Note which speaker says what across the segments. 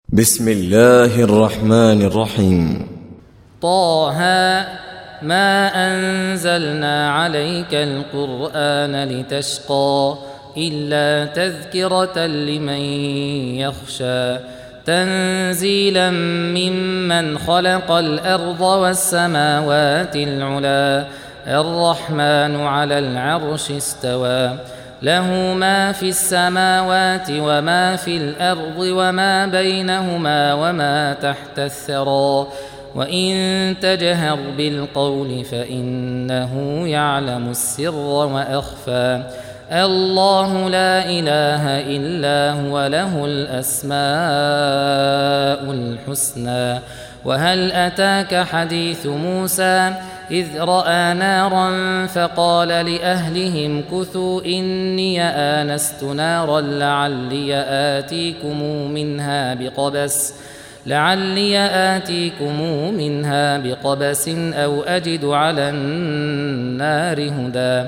Speaker 1: بسم الله الرحمن الرحيم.
Speaker 2: طه ما أنزلنا عليك القرآن لتشقى إلا تذكرة لمن يخشى تنزيلا ممن خلق الأرض والسماوات العلى الرحمن على العرش استوى له ما في السماوات وما في الأرض وما بينهما وما تحت الثرى وإن تجهر بالقول فإنه يعلم السر وأخفى الله لا إله إلا هو له الأسماء الحسنى وهل أتاك حديث موسى إذ رأى نارا فقال لأهلهم كثوا إني آنست نارا لعلي آتيكم منها بقبس أو أجد على النار هدى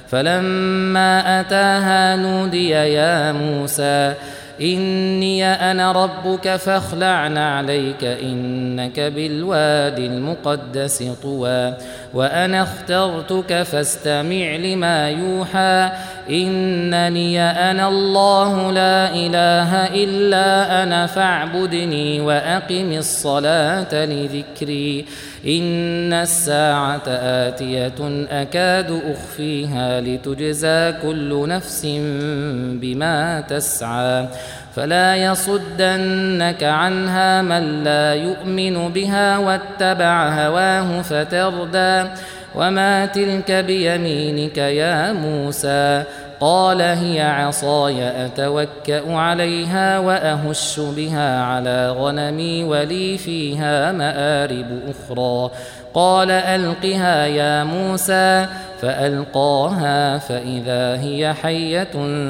Speaker 2: فلما أتاها نودي يا موسى إني أنا ربك فاخلع نعليك إنك بالوادي المقدس طوى وأنا اخترتك فاستمع لما يوحى إنني أنا الله لا إله إلا أنا فاعبدني وأقم الصلاة لذكري إن الساعة آتية أكاد أخفيها لتجزى كل نفس بما تسعى فلا يصدنك عنها من لا يؤمن بها واتبع هواه فتردى وما تلك بيمينك يا موسى قال هي عصاي أتوكأ عليها وأهش بها على غنمي ولي فيها مآرب أخرى قال ألقها يا موسى فألقاها فإذا هي حية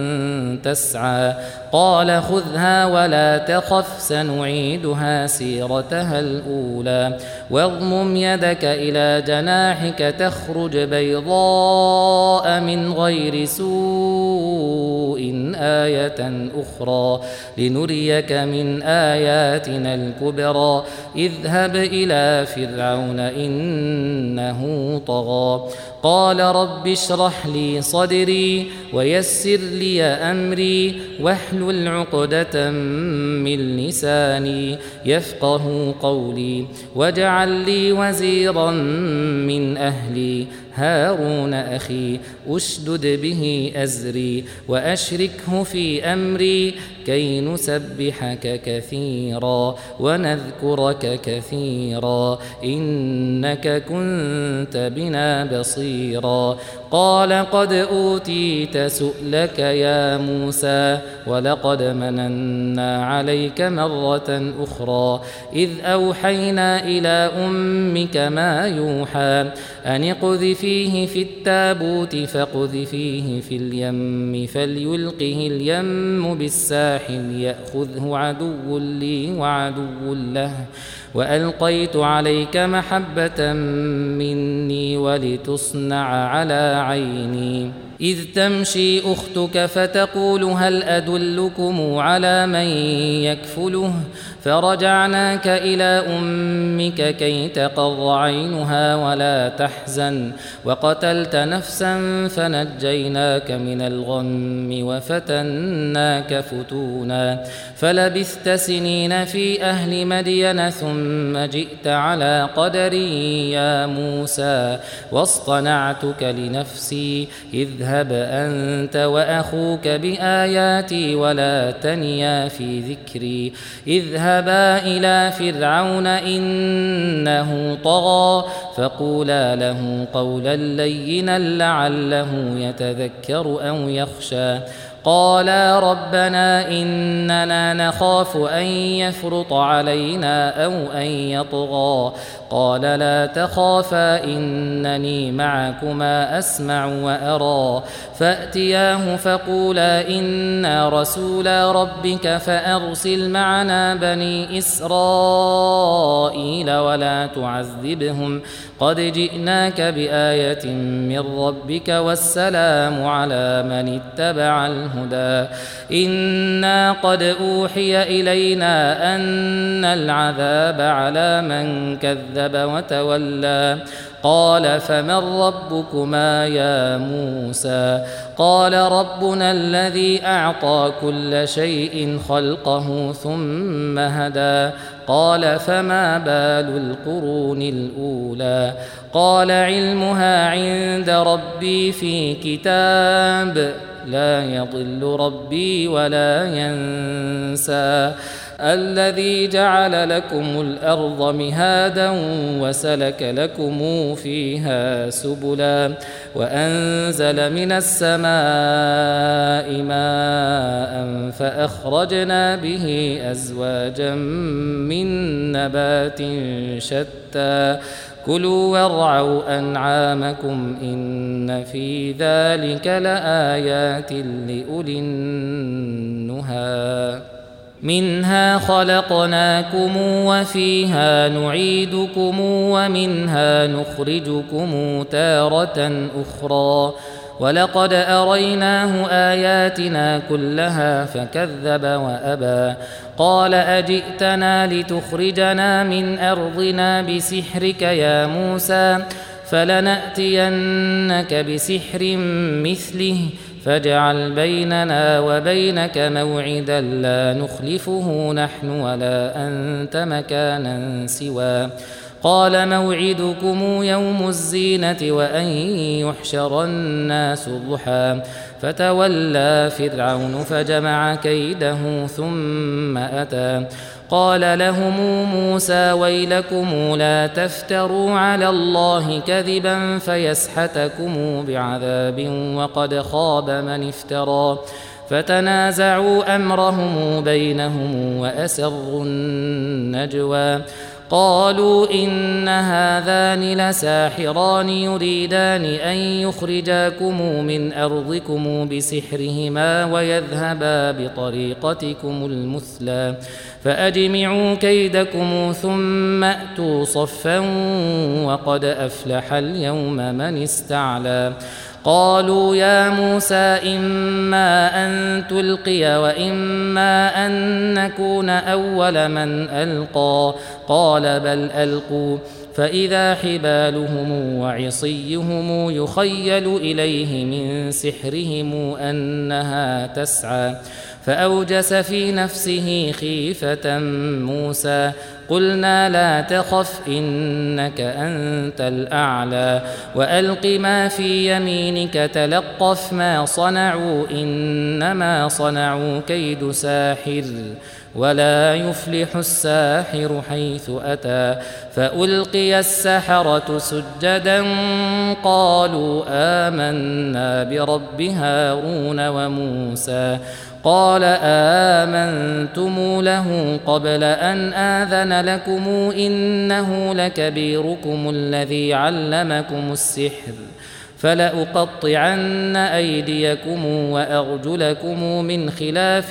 Speaker 2: تسعى قال خذها ولا تخف سنعيدها سيرتها الأولى واضمم يدك إلى جناحك تخرج بيضاء من غير سوء آية أخرى لنريك من آياتنا الكبرى اذهب إلى فرعون إنه طغى قال رب اشرح لي صدري ويسر لي أمري واحلل عقدة من لساني يفقه قولي واجعل لي وزيرا من أهلي هارون أخي أشدد به أزري وأشركه في أمري كي نسبحك كثيرا ونذكرك كثيرا إنك كنت بنا بصيرا قال قد أوتيت سؤلك يا موسى ولقد مننا عليك مرة أخرى إذ أوحينا إلى أمك ما يوحى أن اقذفيه في التابوت فاقذفيه في اليم فليلقه اليم بالساحل يأخذه عدو لي وعدو له وألقيت عليك محبة مني ولتصنع على عيني إذ تمشي أختك فتقول هل أدلكم على من يكفله فرجعناك إلى أمك كي تقر عينها ولا تحزن وقتلت نفسا فنجيناك من الغم وفتناك فتونا فلبثت سنين في أهل مدين ثم جئت على قدري يا موسى واصطنعتك لنفسي اذهب أنت وأخوك بآياتي ولا تنيا في ذكري اذهبا إلى فرعون إنه طغى فقولا له قولا لينا لعله يتذكر أو يخشى قالا ربنا إننا نخاف أن يفرط علينا أو أن يطغى قال لا تخافا إنني معكما أسمع وأرى فأتياه فقولا إنا رسولا ربك فأرسل معنا بني إسرائيل ولا تعذبهم قد جئناك بآية من ربك والسلام على من اتبع الهدى إنا قد أوحي إلينا أن العذاب على من كذب وتولى قال فمن ربكما يا موسى قال ربنا الذي أعطى كل شيء خلقه ثم هدى قال فما بال القرون الأولى قال علمها عند ربي في كتاب لا يضل ربي ولا ينسى الذي جعل لكم الأرض مهادا وسلك لكم فيها سبلا وأنزل من السماء ماء فأخرجنا به أزواجا من نبات شتى كلوا وارعوا أنعامكم إن في ذلك لآيات لأولي النهى منها خلقناكم وفيها نعيدكم ومنها نخرجكم تارة أخرى ولقد أريناه آياتنا كلها فكذب وأبى قال أجئتنا لتخرجنا من أرضنا بسحرك يا موسى فلنأتينك بسحر مثله فاجعل بيننا وبينك موعدا لا نخلفه نحن ولا أنت مكانا سوى قال موعدكم يوم الزينة وأن يحشر الناس ضحى فتولى فرعون فجمع كيده ثم أتى قال لهم موسى ويلكم لا تفتروا على الله كذبا فيسحتكم بعذاب وقد خاب من افترى فتنازعوا أمرهم بينهم وأسروا النجوى قالوا إن هذان لساحران يريدان أن يخرجاكم من أرضكم بسحرهما ويذهبا بطريقتكم المثلى فأجمعوا كيدكم ثم أتوا صفا وقد أفلح اليوم من استعلى قالوا يا موسى إما أن تلقي وإما أن نكون أول من ألقى قال بل ألقوا فإذا حبالهم وعصيهم يخيل إليه من سحرهم أنها تسعى فأوجس في نفسه خيفة موسى قلنا لا تخف إنك أنت الأعلى وألق ما في يمينك تلقف ما صنعوا إنما صنعوا كيد ساحر ولا يفلح الساحر حيث أتى فألقي السحرة سجدا قالوا آمنا برب هارون وموسى قال آمنتم له قبل أن آذن لكم إنه لكبيركم الذي علمكم السحر فلأقطعن أيديكم وأرجلكم من خلاف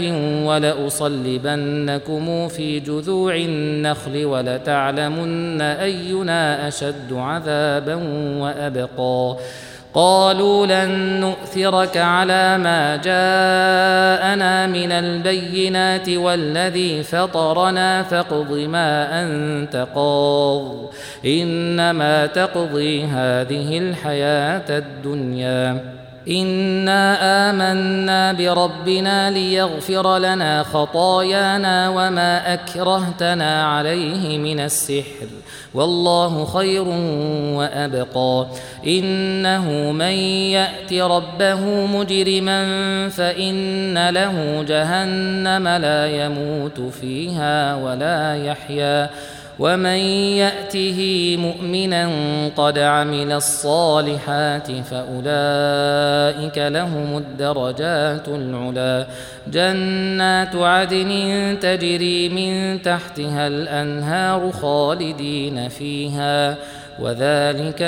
Speaker 2: ولأصلبنكم في جذوع النخل ولتعلمن أينا أشد عذابا وأبقى قالوا لن نؤثرك على ما جاءنا من البينات والذي فطرنا فاقض ما أنت قاض إنما تقضي هذه الحياة الدنيا إنا آمنا بربنا ليغفر لنا خطايانا وما أكرهتنا عليه من السحر والله خير وأبقى إنه من يأت ربه مجرما فإن له جهنم لا يموت فيها ولا يحيا ومن يأته مؤمنا قد عمل الصالحات فأولئك لهم الدرجات العلى جنات عدن تجري من تحتها الأنهار خالدين فيها وذلك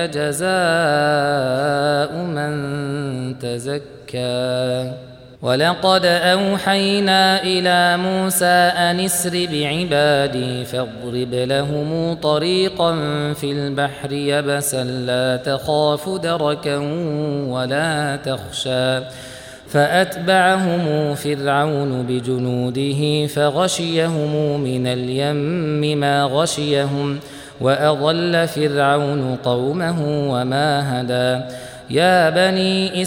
Speaker 2: جزاء من تزكى ولقد أوحينا إلى موسى أن اسر بعبادي فاضرب لهم طريقا في البحر يبسا لا تخاف دركا ولا تخشى فأتبعهم فرعون بجنوده فغشيهم من اليم ما غشيهم وأضل فرعون قومه وما هدى يا بني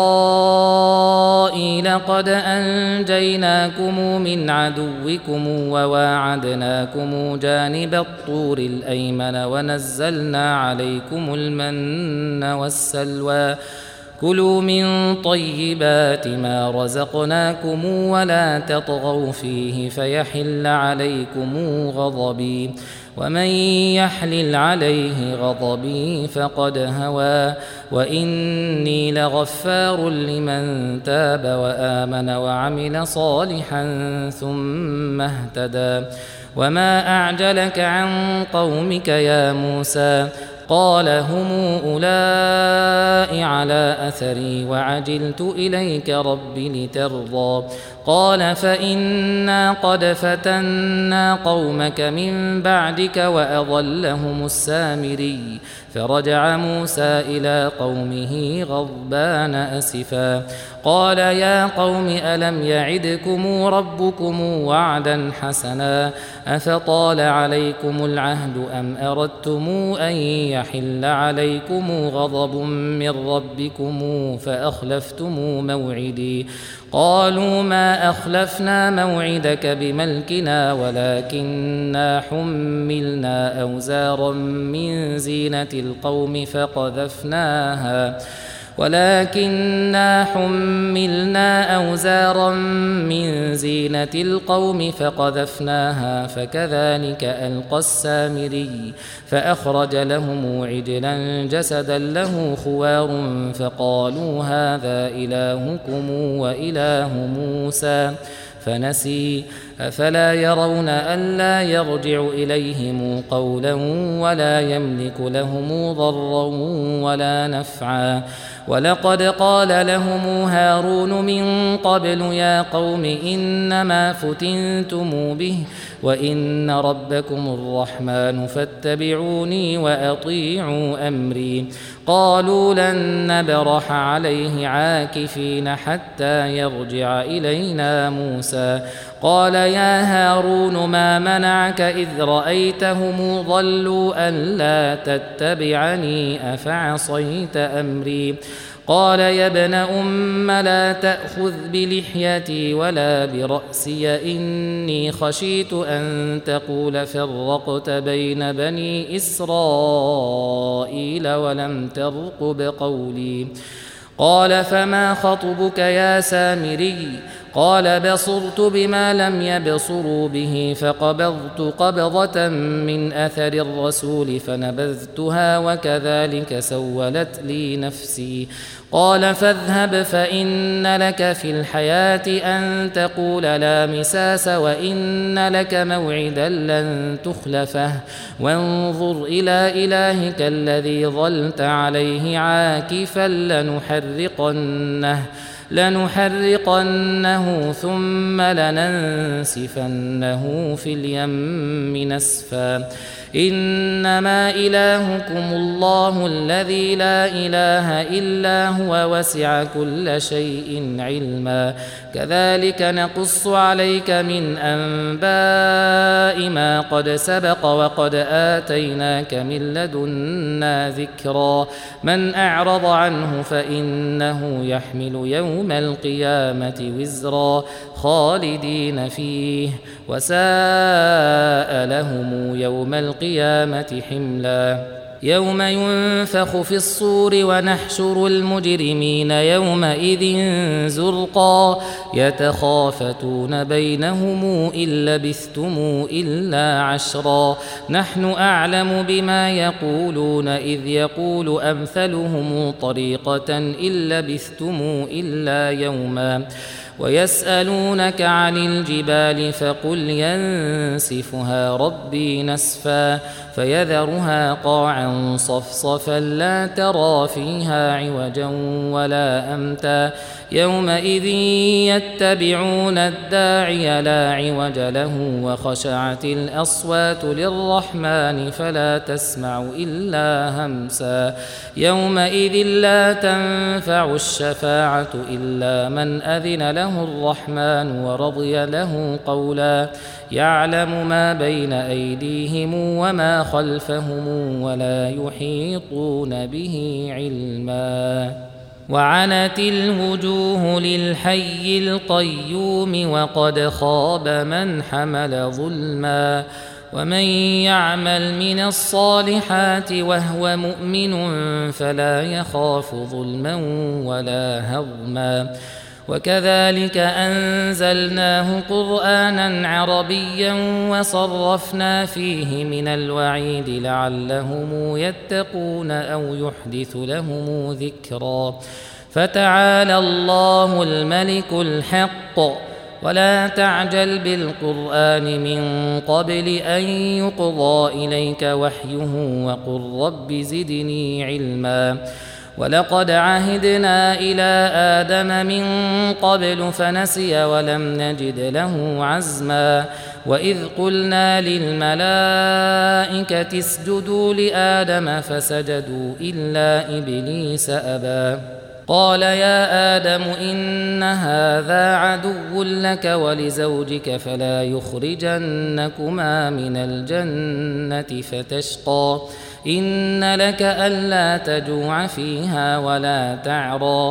Speaker 2: إسرائيل قد أنجيناكم من عدوكم وواعدناكم جانب الطور الأيمن ونزلنا عليكم المن والسلوى كلوا من طيبات ما رزقناكم ولا تطغوا فيه فيحل عليكم غضبي ومن يحلل عليه غضبي فقد هوى وإني لغفار لمن تاب وآمن وعمل صالحا ثم اهتدى وما أعجلك عن قومك يا موسى قال هم أولئك على أثري وعجلت إليك رب لترضى قال فإنا قد فتنا قومك من بعدك وأضلهم السامري فرجع موسى إلى قومه غضبان أسفا قال يا قوم ألم يعدكم ربكم وعدا حسنا أفطال عليكم العهد أم أردتم أن يحل عليكم غضب من ربكم فأخلفتم موعدي قالوا ما أخلفنا موعدك بملكنا ولكننا حملنا أوزارا من زينة القوم فقذفناها فكذلك ألقى السامري فأخرج لهم عجلا جسدا له خوار فقالوا هذا إلهكم وإله موسى فنسي أفلا يرون ألا يرجع إليهم قولا ولا يملك لهم ضرا ولا نفعا ولقد قال لهم هارون من قبل يا قوم إنما فتنتم به وإن ربكم الرحمن فاتبعوني وأطيعوا أمري قالوا لن نبرح عليه عاكفين حتى يرجع إلينا موسى قال يا هارون ما منعك إذ رأيتهم ضلوا ألا تتبعني أفعصيت أمري قال يا ابن أم لا تأخذ بلحيتي ولا برأسي إني خشيت أن تقول فرقت بين بني إسرائيل ولم ترقب قولي قال فما خطبك يا سامري قال بصرت بما لم يبصروا به فقبضت قبضة من أثر الرسول فنبذتها وكذلك سولت لي نفسي قال فاذهب فإن لك في الحياة أن تقول لا مساس وإن لك موعدا لن تخلفه وانظر إلى إلهك الذي ظلت عليه عاكفا لنحرقنه ثم لننسفنه في اليم نسفا إنما إلهكم الله الذي لا إله إلا هو وسع كل شيء علما كذلك نقص عليك من أنباء ما قد سبق وقد آتيناك من لدنا ذكرا من أعرض عنه فإنه يحمل يوم القيامة وزرا خالدين فيه وساء لهم يوم القيامة حملا يوم ينفخ في الصور ونحشر المجرمين يومئذ زرقا يتخافتون بينهم إن لبثتم إلا عشرا نحن أعلم بما يقولون إذ يقول أمثلهم طريقة إن لبثتم إلا يوما ويسألونك عن الجبال فقل ينسفها ربي نسفا فيذرها قاعا صفصفا لا ترى فيها عوجا ولا أمتا يومئذ يتبعون الداعي لا عوج له وخشعت الأصوات للرحمن فلا تسمع إلا همسا يومئذ لا تنفع الشفاعة إلا من أذن له الرحمن ورضي له قولا يعلم ما بين أيديهم وما خلفهم ولا يحيطون به علما وعنت الوجوه للحي القيوم وقد خاب من حمل ظلما ومن يعمل من الصالحات وهو مؤمن فلا يخاف ظلما ولا هضما وكذلك أنزلناه قرآنا عربيا وصرفنا فيه من الوعيد لعلهم يتقون أو يحدث لهم ذكرا فتعالى الله الملك الحق ولا تعجل بالقرآن من قبل أن يقضى إليك وحيه وقل رب زدني علما ولقد عهدنا إلى آدم من قبل فنسي ولم نجد له عزما وإذ قلنا للملائكة اسجدوا لآدم فسجدوا إلا إبليس أبى قال يا آدم إن هذا عدو لك ولزوجك فلا يخرجنكما من الجنة فتشقى إن لك ألا تجوع فيها ولا تعرى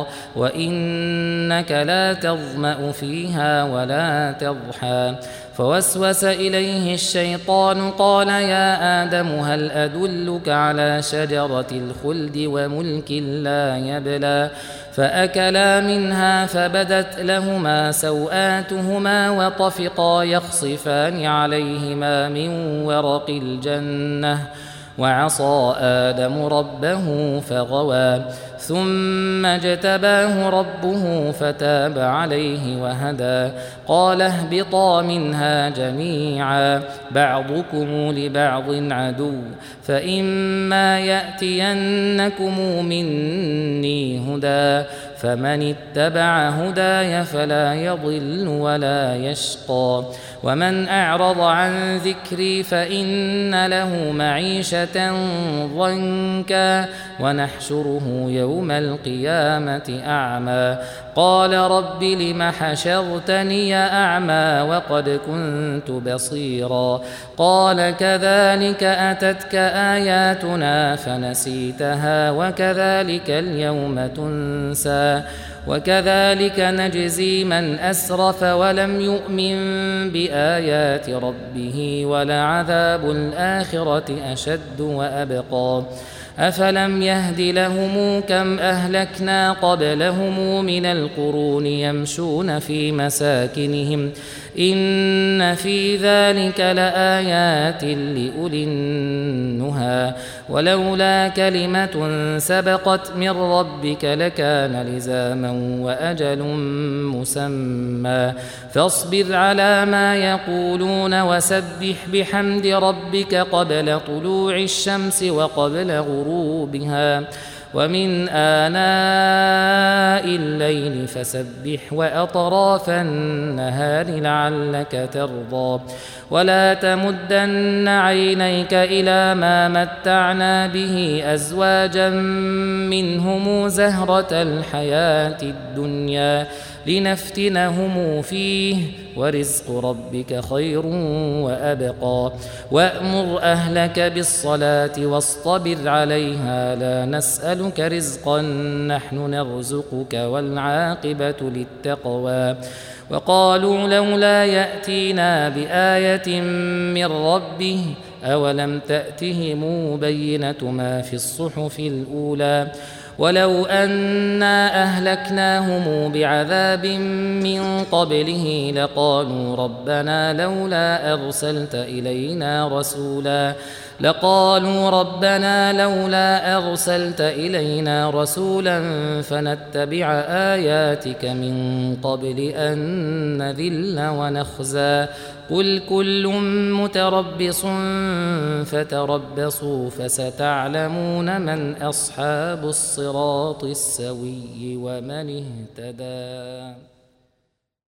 Speaker 2: وإنك لا تظمأ فيها ولا تضحى فوسوس إليه الشيطان قال يا آدم هل أدلك على شجرة الخلد وملك لا يبلى فأكلا منها فبدت لهما سوآتهما وطفقا يخصفان عليهما من ورق الجنة وعصى آدم ربه فغوى ثم اجتباه ربه فتاب عليه وهدى قال اهبطا منها جميعا بعضكم لبعض عدو فإما يأتينكم مني هدى فمن اتبع هداي فلا يضل ولا يشقى ومن أعرض عن ذكري فإن له معيشة ضنكا ونحشره يوم القيامة أعمى قال رب لم حشرتني أعمى وقد كنت بصيرا قال كذلك أتتك آياتنا فنسيتها وكذلك اليوم تنسى وكذلك نجزي من أسرف ولم يؤمن بآيات ربه ولعذاب الآخرة أشد وأبقى أفلم يهد لهم كم أهلكنا قبلهم من القرون يمشون في مساكنهم إن في ذلك لآيات لأولي النهى ولولا كلمة سبقت من ربك لكان لزاما وأجل مسمى فاصبر على ما يقولون وسبح بحمد ربك قبل طلوع الشمس وقبل غروبها ومن آناء الليل فسبح وأطراف النهار لعلك ترضى ولا تمدن عينيك إلى ما متعنا به أزواجا منهم زهرة الحياة الدنيا لنفتنهم فيه ورزق ربك خير وأبقى وأمر أهلك بالصلاة واصطبر عليها لا نسألك رزقا نحن نرزقك والعاقبة للتقوى وقالوا لولا يأتينا بآية من ربه أولم تأتهم بينة ما في الصحف الأولى ولو أنا أهلكناهم بعذاب من قبله لقالوا ربنا لولا أرسلت إلينا رسولا فنتبع آياتك من قبل أن نذل ونخزى قل كل متربص فتربصوا فستعلمون من أصحاب الصراط السوي ومن اهتدى.